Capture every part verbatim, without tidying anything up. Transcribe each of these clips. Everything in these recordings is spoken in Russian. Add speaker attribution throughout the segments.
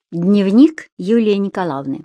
Speaker 1: Дневник Юлии Николаевны.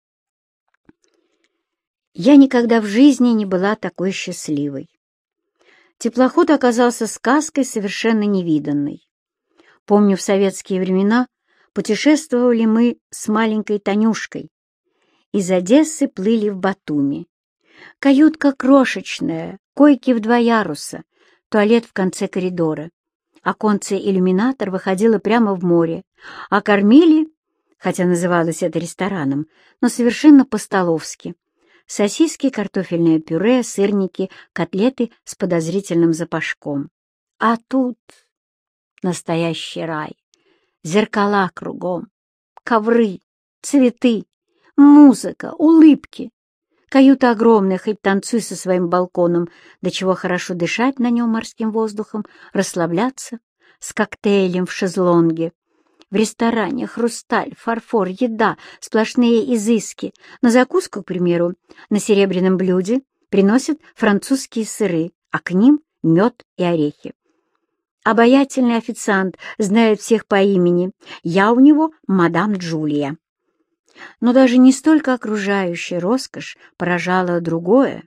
Speaker 1: Я никогда в жизни не была такой счастливой. Теплоход оказался сказкой совершенно невиданной. Помню, в советские времена путешествовали мы с маленькой Танюшкой. Из Одессы плыли в Батуми. Каютка крошечная, койки в два яруса, туалет в конце коридора. Оконце-иллюминатор выходило прямо в море, а кормили, хотя называлось это рестораном, но совершенно по-столовски. Сосиски, картофельное пюре, сырники, котлеты с подозрительным запашком. А тут настоящий рай. Зеркала кругом, ковры, цветы, музыка, улыбки. Каюта огромная, хоть танцуй со своим балконом, до чего хорошо дышать на нем морским воздухом, расслабляться с коктейлем в шезлонге. В ресторане хрусталь, фарфор, еда, сплошные изыски. На закуску, к примеру, на серебряном блюде приносят французские сыры, а к ним мед и орехи. Обаятельный официант знает всех по имени. Я у него мадам Джулия. Но даже не столько окружающая роскошь поражала другое.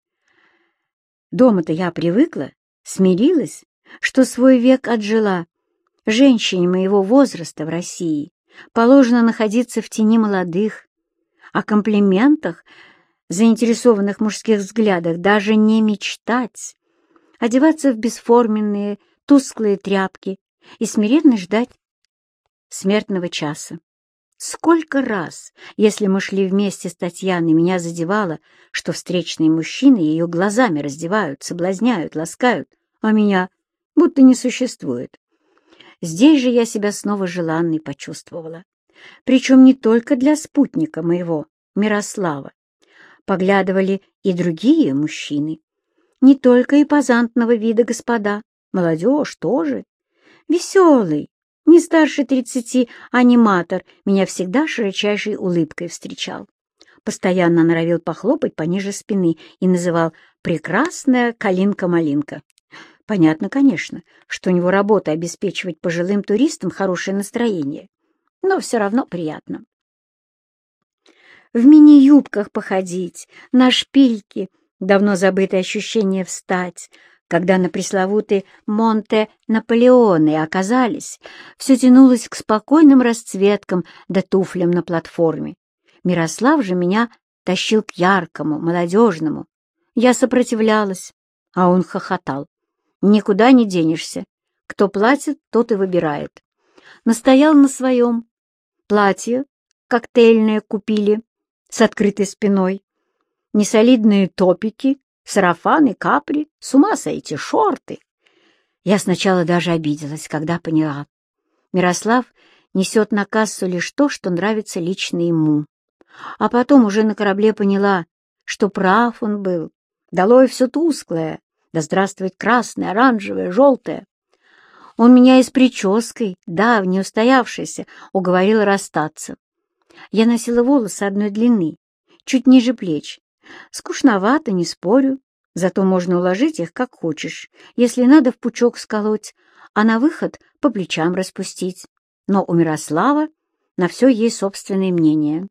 Speaker 1: Дома-то я привыкла, смирилась, что свой век отжила. Женщине моего возраста в России положено находиться в тени молодых, о комплиментах, заинтересованных мужских взглядах даже не мечтать, одеваться в бесформенные, тусклые тряпки и смиренно ждать смертного часа. Сколько раз, если мы шли вместе с Татьяной, меня задевало, что встречные мужчины ее глазами раздевают, соблазняют, ласкают, а меня будто не существует. Здесь же я себя снова желанной почувствовала. Причем не только для спутника моего, Мирослава. Поглядывали и другие мужчины. Не только импозантного вида господа, молодежь тоже. Веселый, не старше тридцати, аниматор меня всегда широчайшей улыбкой встречал. Постоянно норовил похлопать пониже спины и называл «прекрасная калинка-малинка». Понятно, конечно, что у него работа обеспечивать пожилым туристам хорошее настроение, но все равно приятно. В мини-юбках походить, на шпильки, давно забытое ощущение встать, когда на пресловутые Монте-Наполеоны оказались, все тянулось к спокойным расцветкам да туфлям на платформе. Мирослав же меня тащил к яркому, молодежному. Я сопротивлялась, а он хохотал. Никуда не денешься. Кто платит, тот и выбирает. Настоял на своем. Платье коктейльное купили с открытой спиной. Несолидные топики, сарафаны, капри. С ума сойти, шорты. Я сначала даже обиделась, когда поняла. Мирослав несет на кассу лишь то, что нравится лично ему. А потом уже на корабле поняла, что прав он был. Долой все тусклое. Да здравствует красное, оранжевое, желтое. Он меня и с прической, давней, устоявшейся, уговорил расстаться. Я носила волосы одной длины, чуть ниже плеч. Скучновато, не спорю, зато можно уложить их как хочешь, если надо в пучок сколоть, а на выход по плечам распустить. Но у Мирослава на все есть собственное мнение.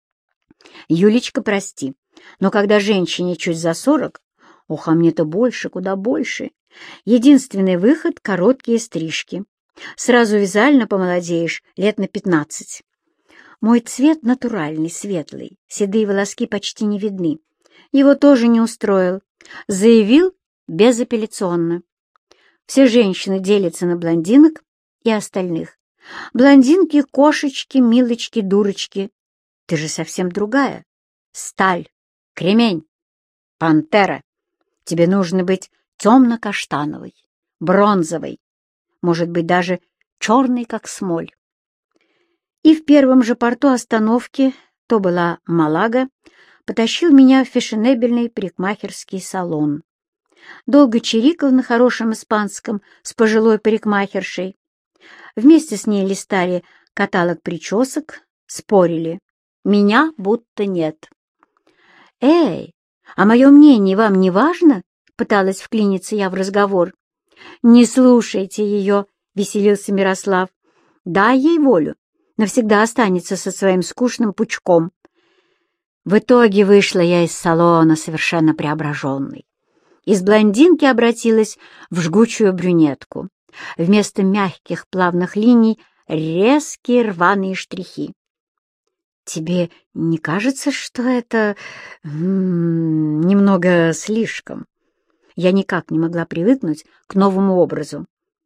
Speaker 1: Юлечка, прости, но когда женщине чуть за сорок, ох, а мне-то больше, куда больше. Единственный выход — короткие стрижки. Сразу визуально помолодеешь лет на пятнадцать. Мой цвет натуральный, светлый, седые волоски почти не видны. Его тоже не устроил. Заявил безапелляционно. Все женщины делятся на блондинок и остальных. Блондинки, кошечки, милочки, дурочки. Ты же совсем другая. Сталь, кремень, пантера. Тебе нужно быть темно-каштановой, бронзовой, может быть, даже черной, как смоль. И в первом же порту остановки, то была Малага, потащил меня в фешенебельный парикмахерский салон. Долго чирикал на хорошем испанском с пожилой парикмахершей. Вместе с ней листали каталог причесок, спорили. Меня будто нет. «Эй, а мое мнение вам не важно?» — пыталась вклиниться я в разговор. «Не слушайте ее», — веселился Мирослав. «Дай ей волю. навсегда останется со своим скучным пучком. В итоге вышла я из салона совершенно преображенной. Из блондинки обратилась в жгучую брюнетку. Вместо мягких плавных линий резкие рваные штрихи. «Тебе не кажется, что это м-м, немного слишком?» Я никак не могла привыкнуть к новому образу.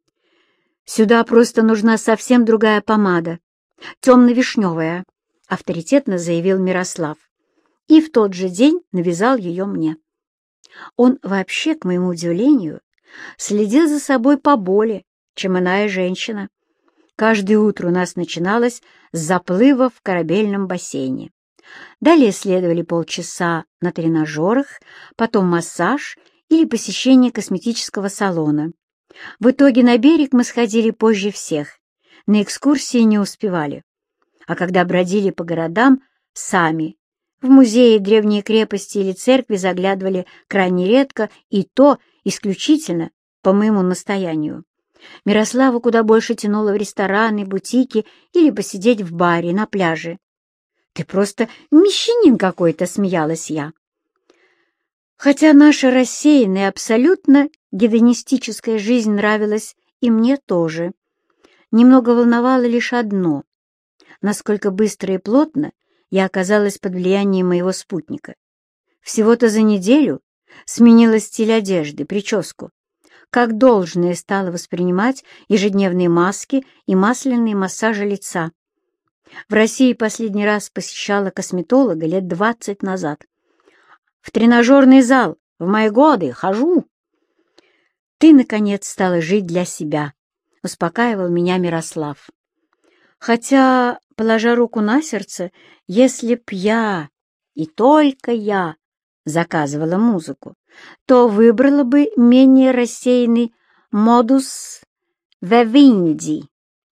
Speaker 1: «Сюда просто нужна совсем другая помада, темно-вишневая», — авторитетно заявил Мирослав. И в тот же день навязал ее мне. Он вообще, к моему удивлению, следил за собой поболее, чем иная женщина. Каждое утро у нас начиналось с заплыва в корабельном бассейне. Далее следовали полчаса на тренажерах, потом массаж или посещение косметического салона. В итоге на берег мы сходили позже всех, на экскурсии не успевали. А когда бродили по городам, сами, в музеи, древние крепости или церкви заглядывали крайне редко, и то исключительно по моему настоянию. Мирославу куда больше тянуло в рестораны, бутики или посидеть в баре, на пляже. «Ты просто мещанин какой-то», — смеялась я. Хотя наша рассеянная, абсолютно гедонистическая жизнь нравилась и мне тоже. Немного волновало лишь одно — насколько быстро и плотно я оказалась под влиянием моего спутника. Всего-то за неделю сменила стиль одежды, прическу. Как должное стала воспринимать ежедневные маски и масляные массажи лица. В России последний раз посещала косметолога лет двадцать назад. В тренажерный зал в мои годы хожу. Ты, наконец, стала жить для себя, успокаивал меня Мирослав. Хотя, положа руку на сердце, если б я, и только я, заказывала музыку, то выбрала бы менее рассеянный модус вивенди.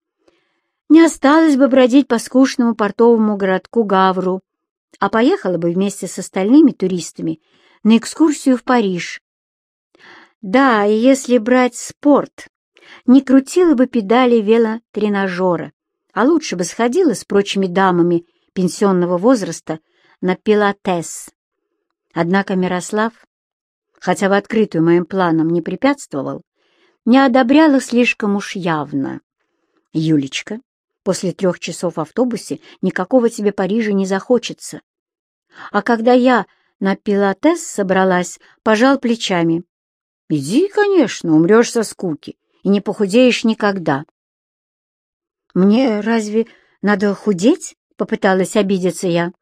Speaker 1: Не осталось бы бродить по скучному портовому городку Гавру, а поехала бы вместе с остальными туристами на экскурсию в Париж. Да, и если брать спорт, не крутила бы педали велотренажера, а лучше бы сходила с прочими дамами пенсионного возраста на пилатес. Однако Мирослав, хотя в открытую моим планам не препятствовал, не одобрял их слишком уж явно. «Юлечка, после трех часов в автобусе никакого тебе Парижа не захочется». А когда я на пилатес собралась, пожал плечами. «Иди, конечно, умрешь со скуки и не похудеешь никогда». «Мне разве надо худеть?» — попыталась обидеться я.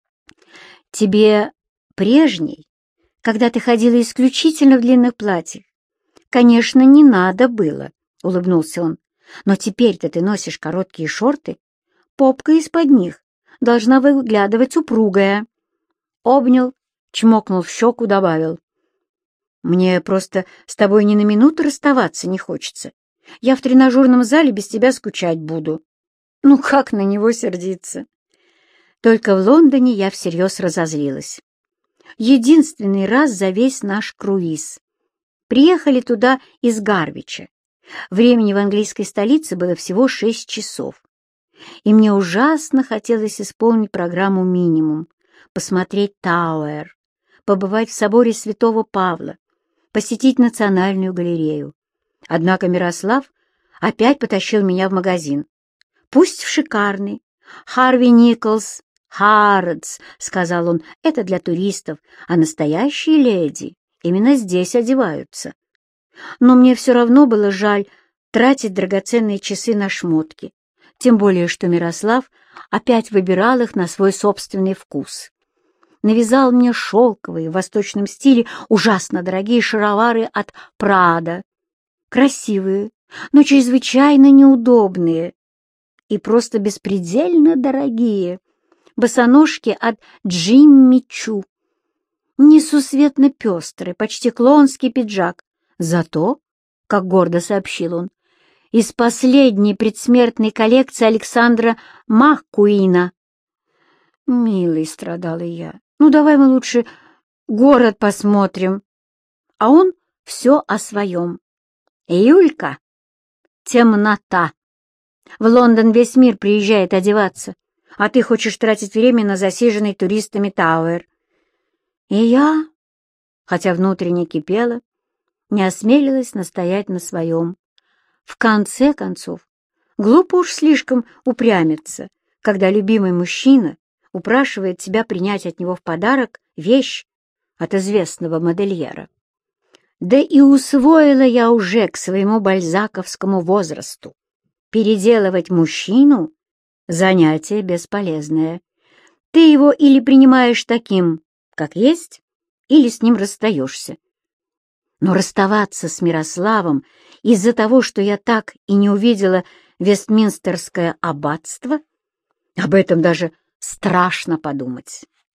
Speaker 1: «Тебе прежней, когда ты ходила исключительно в длинных платьях, конечно, не надо было», — улыбнулся он. «Но теперь-то ты носишь короткие шорты, попка из-под них должна выглядывать упругая». Обнял, чмокнул в щеку, добавил. «Мне просто с тобой ни на минуту расставаться не хочется. Я в тренажерном зале без тебя скучать буду». Ну, как на него сердиться? Только в Лондоне я всерьез разозлилась. Единственный раз за весь наш круиз. Приехали туда из Гарвича. Времени в английской столице было всего шесть часов. И мне ужасно хотелось исполнить программу «Минимум», посмотреть Тауэр, побывать в соборе Святого Павла, посетить Национальную галерею. Однако Мирослав опять потащил меня в магазин. Пусть в шикарный. «Харви Николс, Харродс», — сказал он, — «это для туристов, а настоящие леди именно здесь одеваются». Но мне все равно было жаль тратить драгоценные часы на шмотки, тем более что Мирослав опять выбирал их на свой собственный вкус. Навязал мне шелковые в восточном стиле ужасно дорогие шаровары от Прада, красивые, но чрезвычайно неудобные и просто беспредельно дорогие босоножки от Джимми Чу, несусветно пестрый, почти клоунский пиджак. Зато, как гордо сообщил он, из последней предсмертной коллекции Александра Маккуина. «Милый», — страдала я, — «ну давай мы лучше город посмотрим». А он все о своем. «Юлька, темнота. В Лондон весь мир приезжает одеваться, а ты хочешь тратить время на засиженный туристами Тауэр. И я, хотя внутренне кипела, не осмелилась настоять на своем. В конце концов, глупо уж слишком упрямиться, когда любимый мужчина упрашивает тебя принять от него в подарок вещь от известного модельера. Да и усвоила я уже к своему бальзаковскому возрасту. Переделывать мужчину — занятие бесполезное. Ты его или принимаешь таким, как есть, или с ним расстаешься. Но расставаться с Мирославом из-за того, что я так и не увидела Вестминстерское аббатство, об этом даже страшно подумать.